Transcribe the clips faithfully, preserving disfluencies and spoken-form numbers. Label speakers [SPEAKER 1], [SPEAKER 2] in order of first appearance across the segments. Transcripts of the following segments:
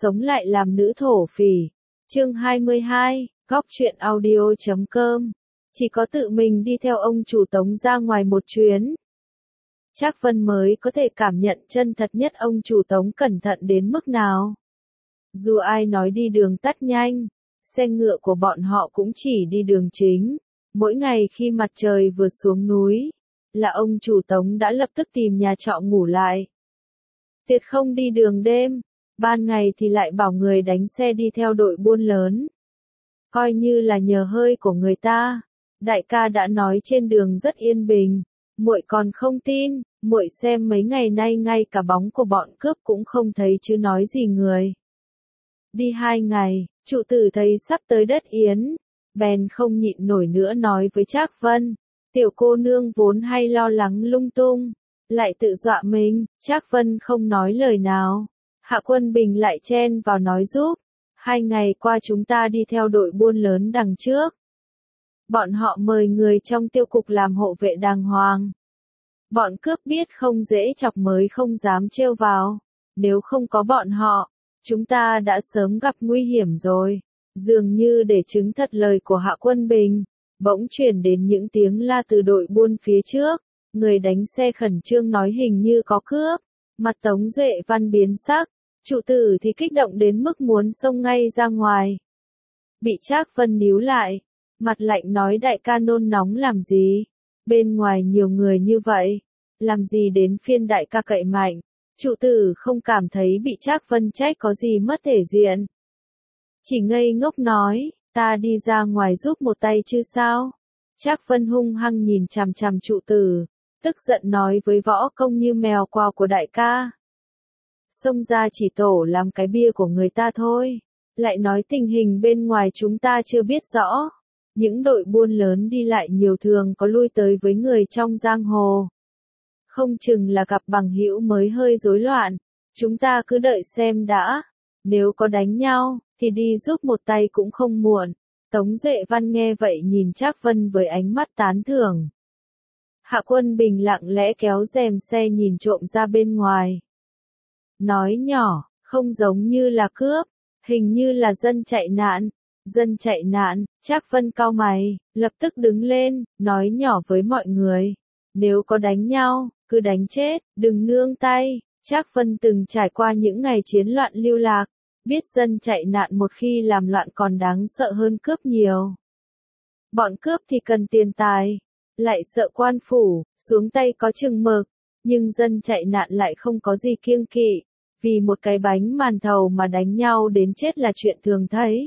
[SPEAKER 1] sống lại làm nữ thổ phỉ. Chương hai mươi hai, góc truyện audio chấm com. Chỉ có tự mình đi theo ông chủ Tống ra ngoài một chuyến. Trác Vân mới có thể cảm nhận chân thật nhất ông chủ Tống cẩn thận đến mức nào. Dù ai nói đi đường tắt nhanh, xe ngựa của bọn họ cũng chỉ đi đường chính. Mỗi ngày khi mặt trời vừa xuống núi, là ông chủ Tống đã lập tức tìm nhà trọ ngủ lại. Tuyệt không đi đường đêm, ban ngày thì lại bảo người đánh xe đi theo đội buôn lớn. Coi như là nhờ hơi của người ta, đại ca đã nói trên đường rất yên bình, muội còn không tin, muội xem mấy ngày nay ngay cả bóng của bọn cướp cũng không thấy chứ nói gì người. Đi hai ngày, trụ tử thấy sắp tới đất Yến, bèn không nhịn nổi nữa nói với Trác Vân, tiểu cô nương vốn hay lo lắng lung tung, lại tự dọa mình. Trác Vân không nói lời nào. Hạ Quân Bình lại chen vào nói giúp, hai ngày qua chúng ta đi theo đội buôn lớn đằng trước. Bọn họ mời người trong tiêu cục làm hộ vệ đàng hoàng. Bọn cướp biết không dễ chọc mới không dám trêu vào, nếu không có bọn họ, chúng ta đã sớm gặp nguy hiểm rồi. Dường như để chứng thật lời của Hạ Quân Bình, bỗng truyền đến những tiếng la từ đội buôn phía trước, người đánh xe khẩn trương nói hình như có cướp, mặt Tống Duệ Văn biến sắc, trụ tử thì kích động đến mức muốn xông ngay ra ngoài. Bị Trác Vân níu lại, mặt lạnh nói đại ca nôn nóng làm gì, bên ngoài nhiều người như vậy, làm gì đến phiên đại ca cậy mạnh. Trụ tử không cảm thấy bị Trác Vân trách có gì mất thể diện. Chỉ ngây ngốc nói, ta đi ra ngoài giúp một tay chứ sao. Trác Vân hung hăng nhìn chằm chằm trụ tử, tức giận nói với võ công như mèo quào của đại ca. Xông ra chỉ tổ làm cái bia của người ta thôi, lại nói tình hình bên ngoài chúng ta chưa biết rõ. Những đội buôn lớn đi lại nhiều thường có lui tới với người trong giang hồ. Không chừng là gặp bằng hữu mới hơi rối loạn, chúng ta cứ đợi xem đã, nếu có đánh nhau, thì đi giúp một tay cũng không muộn. Tống Duệ Văn nghe vậy nhìn Trác Vân với ánh mắt tán thưởng. Hạ Quân Bình lặng lẽ kéo rèm xe nhìn trộm ra bên ngoài. Nói nhỏ, không giống như là cướp, hình như là dân chạy nạn. Dân chạy nạn. Trác Vân cau mày, lập tức đứng lên, nói nhỏ với mọi người. Nếu có đánh nhau, cứ đánh chết, đừng nương tay. Trác Vân từng trải qua những ngày chiến loạn lưu lạc, biết dân chạy nạn một khi làm loạn còn đáng sợ hơn cướp nhiều. Bọn cướp thì cần tiền tài, lại sợ quan phủ, xuống tay có chừng mực, nhưng dân chạy nạn lại không có gì kiêng kỵ, vì một cái bánh màn thầu mà đánh nhau đến chết là chuyện thường thấy.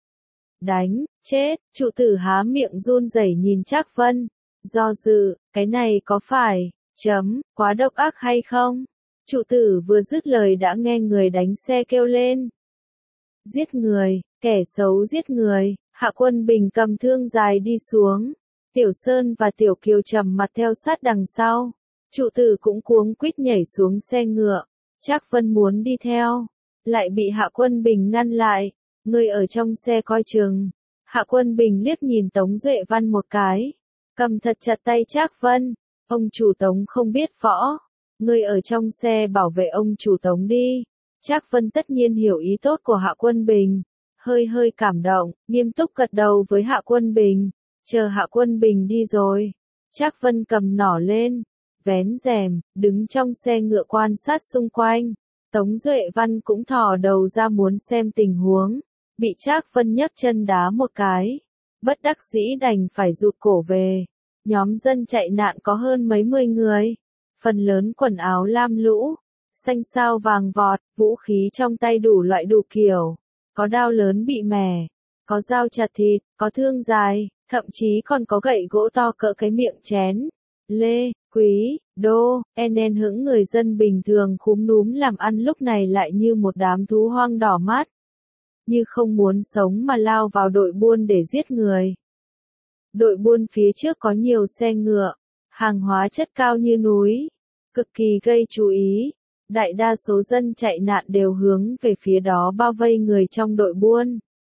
[SPEAKER 1] Đánh, chết, trụ tử há miệng run rẩy nhìn Trác Vân, do dự, cái này có phải, chấm, quá độc ác hay không? Trụ tử vừa dứt lời đã nghe người đánh xe kêu lên. Giết người, kẻ xấu giết người. Hạ Quân Bình cầm thương dài đi xuống. Tiểu Sơn và Tiểu Kiều trầm mặt theo sát đằng sau. Trụ tử cũng cuống quýt nhảy xuống xe ngựa. Trác Vân muốn đi theo, lại bị Hạ Quân Bình ngăn lại. Người ở trong xe coi chừng. Hạ Quân Bình liếc nhìn Tống Duệ Văn một cái, cầm thật chặt tay Trác Vân. Ông chủ Tống không biết võ, người ở trong xe bảo vệ ông chủ Tống đi. Trác Vân tất nhiên hiểu ý tốt của Hạ Quân Bình, hơi hơi cảm động, nghiêm túc gật đầu với Hạ Quân Bình. Chờ Hạ Quân Bình đi rồi, Trác Vân cầm nỏ lên, vén rèm, đứng trong xe ngựa quan sát xung quanh. Tống Duệ Văn cũng thò đầu ra muốn xem tình huống, bị Trác Vân nhấc chân đá một cái, bất đắc dĩ đành phải rụt cổ về. Nhóm dân chạy nạn có hơn mấy mươi người, phần lớn quần áo lam lũ, xanh sao vàng vọt, vũ khí trong tay đủ loại đủ kiểu, có đao lớn bị mẻ, có dao chặt thịt, có thương dài, thậm chí còn có gậy gỗ to cỡ cái miệng chén. Lê, Quý, Đô, en hững người dân bình thường khúm núm làm ăn lúc này lại như một đám thú hoang đỏ mắt, như không muốn sống mà lao vào đội buôn để giết người. Đội buôn phía trước có nhiều xe ngựa, hàng hóa chất cao như núi, cực kỳ gây chú ý. Đại đa số dân chạy nạn đều hướng về phía đó bao vây người trong đội buôn.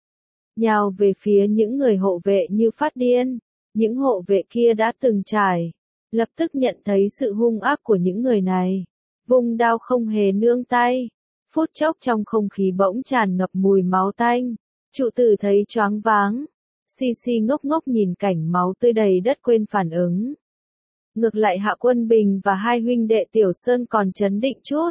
[SPEAKER 1] Nhào về phía những người hộ vệ như phát điên. Những hộ vệ kia đã từng trải, lập tức nhận thấy sự hung ác của những người này. Vung đao không hề nương tay, Phút chốc trong không khí bỗng tràn ngập mùi máu tanh. Trụ tử thấy choáng váng. Si Si ngốc ngốc nhìn cảnh máu tươi đầy đất quên phản ứng. Ngược lại Hạ Quân Bình và hai huynh đệ Tiểu Sơn còn chấn định chút.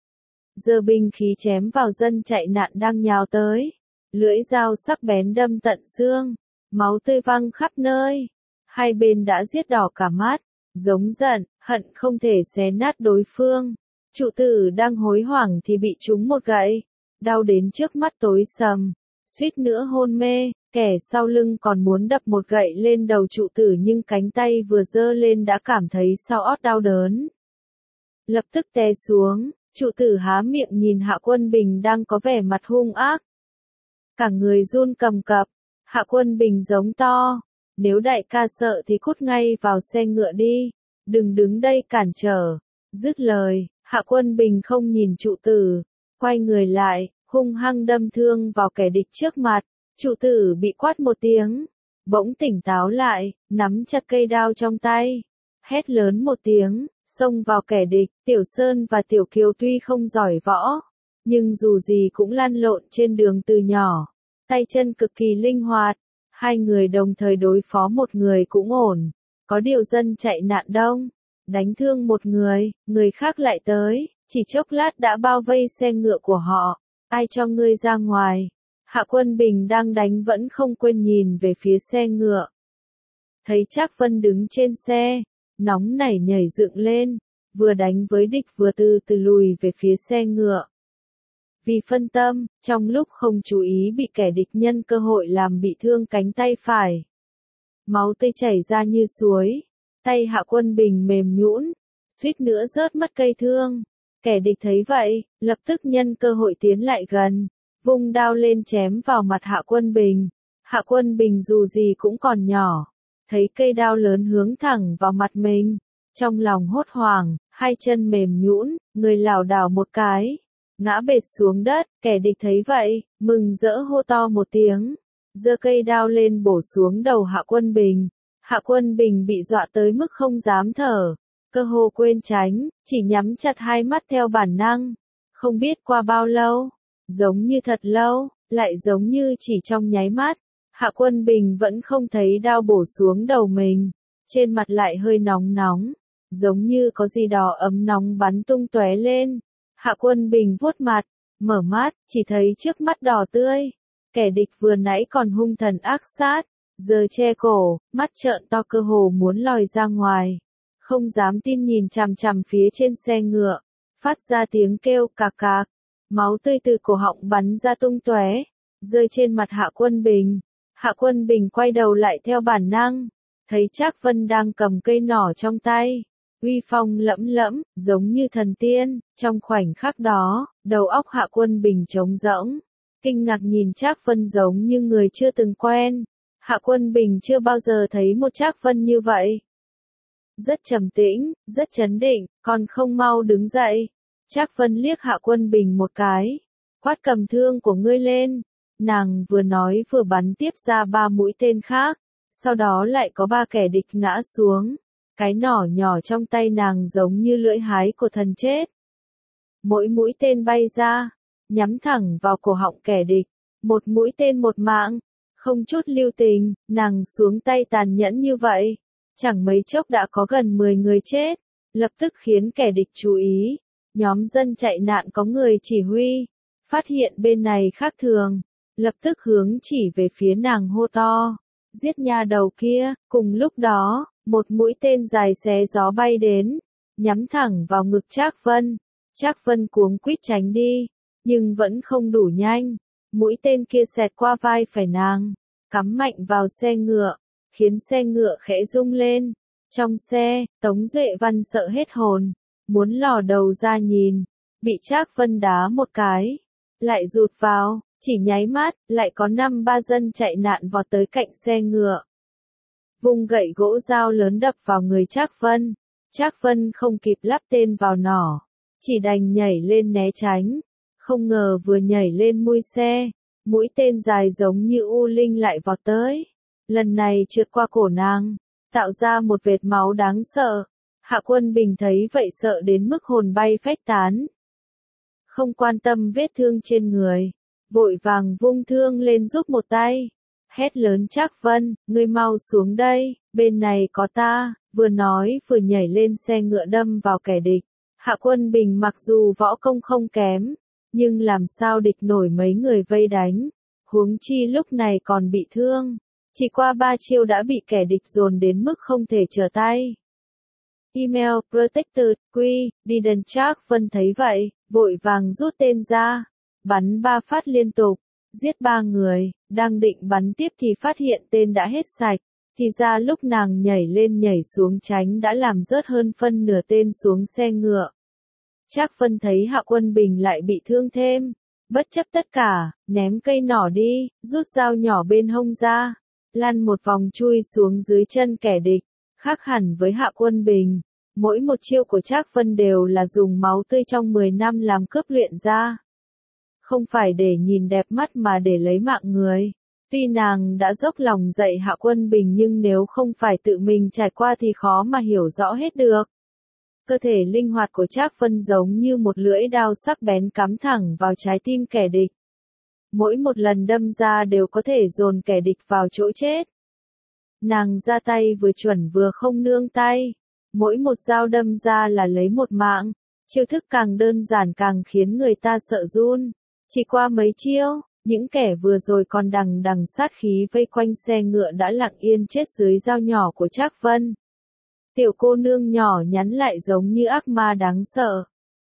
[SPEAKER 1] Giơ binh khí chém vào dân chạy nạn đang nhào tới. Lưỡi dao sắc bén đâm tận xương. Máu tươi văng khắp nơi. Hai bên đã giết đỏ cả mắt. Giống giận, hận không thể xé nát đối phương. Trụ tử đang hối hoảng thì bị trúng một gậy. Đau đến trước mắt tối sầm. Suýt nữa hôn mê. Kẻ sau lưng còn muốn đập một gậy lên đầu trụ tử nhưng cánh tay vừa giơ lên đã cảm thấy sau ót đau đớn. Lập tức té xuống, trụ tử há miệng nhìn Hạ Quân Bình đang có vẻ mặt hung ác. Cả người run cầm cập, Hạ Quân Bình giống to. Nếu đại ca sợ thì cút ngay vào xe ngựa đi, đừng đứng đây cản trở. Dứt lời, Hạ Quân Bình không nhìn trụ tử, quay người lại, hung hăng đâm thương vào kẻ địch trước mặt. Trụ tử bị quát một tiếng, bỗng tỉnh táo lại, nắm chặt cây đao trong tay, hét lớn một tiếng, xông vào kẻ địch. Tiểu Sơn và Tiểu Kiều tuy không giỏi võ, nhưng dù gì cũng lăn lộn trên đường từ nhỏ, tay chân cực kỳ linh hoạt, hai người đồng thời đối phó một người cũng ổn. Có điều dân chạy nạn đông, đánh thương một người, người khác lại tới, chỉ chốc lát đã bao vây xe ngựa của họ. Ai cho ngươi ra ngoài? Hạ Quân Bình đang đánh vẫn không quên nhìn về phía xe ngựa. Thấy Trác Vân đứng trên xe, nóng nảy nhảy dựng lên, vừa đánh với địch vừa từ từ lùi về phía xe ngựa. Vì phân tâm, trong lúc không chú ý bị kẻ địch nhân cơ hội làm bị thương cánh tay phải. Máu tươi chảy ra như suối, tay Hạ Quân Bình mềm nhũn, suýt nữa rớt mất cây thương. Kẻ địch thấy vậy, lập tức nhân cơ hội tiến lại gần, vung đao lên chém vào mặt Hạ Quân Bình. Hạ Quân Bình dù gì cũng còn nhỏ, thấy cây đao lớn hướng thẳng vào mặt mình, trong lòng hốt hoảng, hai chân mềm nhũn, người lảo đảo một cái, ngã bệt xuống đất. Kẻ địch thấy vậy, mừng rỡ hô to một tiếng, giơ cây đao lên bổ xuống đầu Hạ Quân Bình. Hạ Quân Bình bị dọa tới mức không dám thở, cơ hồ quên tránh, chỉ nhắm chặt hai mắt theo bản năng. Không biết qua bao lâu, giống như thật lâu, lại giống như chỉ trong nháy mắt, Hạ Quân Bình vẫn không thấy đao bổ xuống đầu mình, trên mặt lại hơi nóng nóng, giống như có gì đó ấm nóng bắn tung tóe lên. Hạ Quân Bình vuốt mặt, mở mắt, chỉ thấy trước mắt đỏ tươi, kẻ địch vừa nãy còn hung thần ác sát, giờ che cổ, mắt trợn to cơ hồ muốn lòi ra ngoài, không dám tin nhìn chằm chằm phía trên xe ngựa, phát ra tiếng kêu cạc cạc, máu tươi từ cổ họng bắn ra tung tóe, rơi trên mặt Hạ Quân Bình. Hạ Quân Bình quay đầu lại theo bản năng, thấy Trác Vân đang cầm cây nỏ trong tay, uy phong lẫm lẫm, giống như thần tiên. Trong khoảnh khắc đó, đầu óc Hạ Quân Bình trống rỗng, kinh ngạc nhìn Trác Vân giống như người chưa từng quen. Hạ Quân Bình chưa bao giờ thấy một Trác Vân như vậy. Rất trầm tĩnh, rất chấn định, còn không mau đứng dậy. Trác Vân liếc Hạ Quân Bình một cái, quát cầm thương của ngươi lên. Nàng vừa nói vừa bắn tiếp ra ba mũi tên khác, sau đó lại có ba kẻ địch ngã xuống. Cái nỏ nhỏ trong tay nàng giống như lưỡi hái của thần chết. Mỗi mũi tên bay ra, nhắm thẳng vào cổ họng kẻ địch, một mũi tên một mạng, không chút lưu tình. Nàng xuống tay tàn nhẫn như vậy, chẳng mấy chốc đã có gần mười người chết, lập tức khiến kẻ địch chú ý. Nhóm dân chạy nạn có người chỉ huy, phát hiện bên này khác thường, lập tức hướng chỉ về phía nàng hô to, giết nha đầu kia. Cùng lúc đó, một mũi tên dài xé gió bay đến, nhắm thẳng vào ngực Trác Vân. Trác Vân cuống quýt tránh đi, nhưng vẫn không đủ nhanh. Mũi tên kia xẹt qua vai phải nàng, cắm mạnh vào xe ngựa, khiến xe ngựa khẽ rung lên. Trong xe, Tống Duệ Văn sợ hết hồn, muốn lò đầu ra nhìn, bị Trác Vân đá một cái, lại rụt vào, chỉ nháy mắt, lại có năm ba dân chạy nạn vọt tới cạnh xe ngựa. Vung gậy gỗ dao lớn đập vào người Trác Vân. Trác Vân không kịp lắp tên vào nỏ, chỉ đành nhảy lên né tránh. Không ngờ vừa nhảy lên mui xe, mũi tên dài giống như u linh lại vọt tới. Lần này trượt qua cổ nàng, tạo ra một vệt máu đáng sợ. Hạ Quân Bình thấy vậy sợ đến mức hồn bay phách tán. không quan tâm vết thương trên người, vội vàng vung thương lên giúp một tay. Hét lớn Trác Vân, ngươi mau xuống đây, bên này có ta, vừa nói vừa nhảy lên xe ngựa đâm vào kẻ địch. Hạ Quân Bình mặc dù võ công không kém, nhưng làm sao địch nổi mấy người vây đánh, huống chi lúc này còn bị thương. Chỉ qua ba chiêu đã bị kẻ địch dồn đến mức không thể trở tay. Email Protected, Quy, Didn't Trác Vân thấy vậy, vội vàng rút tên ra, bắn ba phát liên tục, giết ba người, đang định bắn tiếp thì phát hiện tên đã hết sạch, thì ra lúc nàng nhảy lên nhảy xuống tránh đã làm rớt hơn phân nửa tên xuống xe ngựa. Trác Vân thấy Hạ Quân Bình lại bị thương thêm, bất chấp tất cả, ném cây nỏ đi, rút dao nhỏ bên hông ra, lăn một vòng chui xuống dưới chân kẻ địch. Khác hẳn với Hạ Quân Bình, mỗi một chiêu của Trác Vân đều là dùng máu tươi trong mười năm làm cướp luyện ra. Không phải để nhìn đẹp mắt mà để lấy mạng người. Tuy nàng đã dốc lòng dạy Hạ Quân Bình nhưng nếu không phải tự mình trải qua thì khó mà hiểu rõ hết được. Cơ thể linh hoạt của Trác Vân giống như một lưỡi đao sắc bén cắm thẳng vào trái tim kẻ địch. Mỗi một lần đâm ra đều có thể dồn kẻ địch vào chỗ chết. Nàng ra tay vừa chuẩn vừa không nương tay. Mỗi một dao đâm ra là lấy một mạng. Chiêu thức càng đơn giản càng khiến người ta sợ run. Chỉ qua mấy chiêu, những kẻ vừa rồi còn đằng đằng sát khí vây quanh xe ngựa đã lặng yên chết dưới dao nhỏ của Trác Vân. Tiểu cô nương nhỏ nhắn lại giống như ác ma đáng sợ.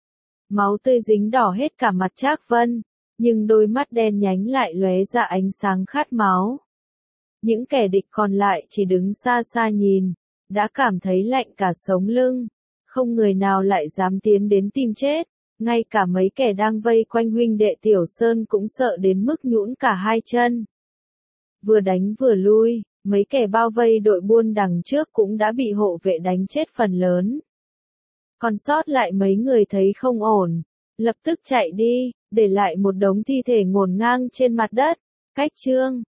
[SPEAKER 1] Máu tươi dính đỏ hết cả mặt Trác Vân, nhưng đôi mắt đen nhánh lại lóe ra ánh sáng khát máu. Những kẻ địch còn lại chỉ đứng xa xa nhìn, đã cảm thấy lạnh cả sống lưng, không người nào lại dám tiến đến tìm chết, ngay cả mấy kẻ đang vây quanh huynh đệ Tiểu Sơn cũng sợ đến mức nhũn cả hai chân. Vừa đánh vừa lui, mấy kẻ bao vây đội buôn đằng trước cũng đã bị hộ vệ đánh chết phần lớn. Còn sót lại mấy người thấy không ổn, lập tức chạy đi, để lại một đống thi thể ngổn ngang trên mặt đất. Cách chương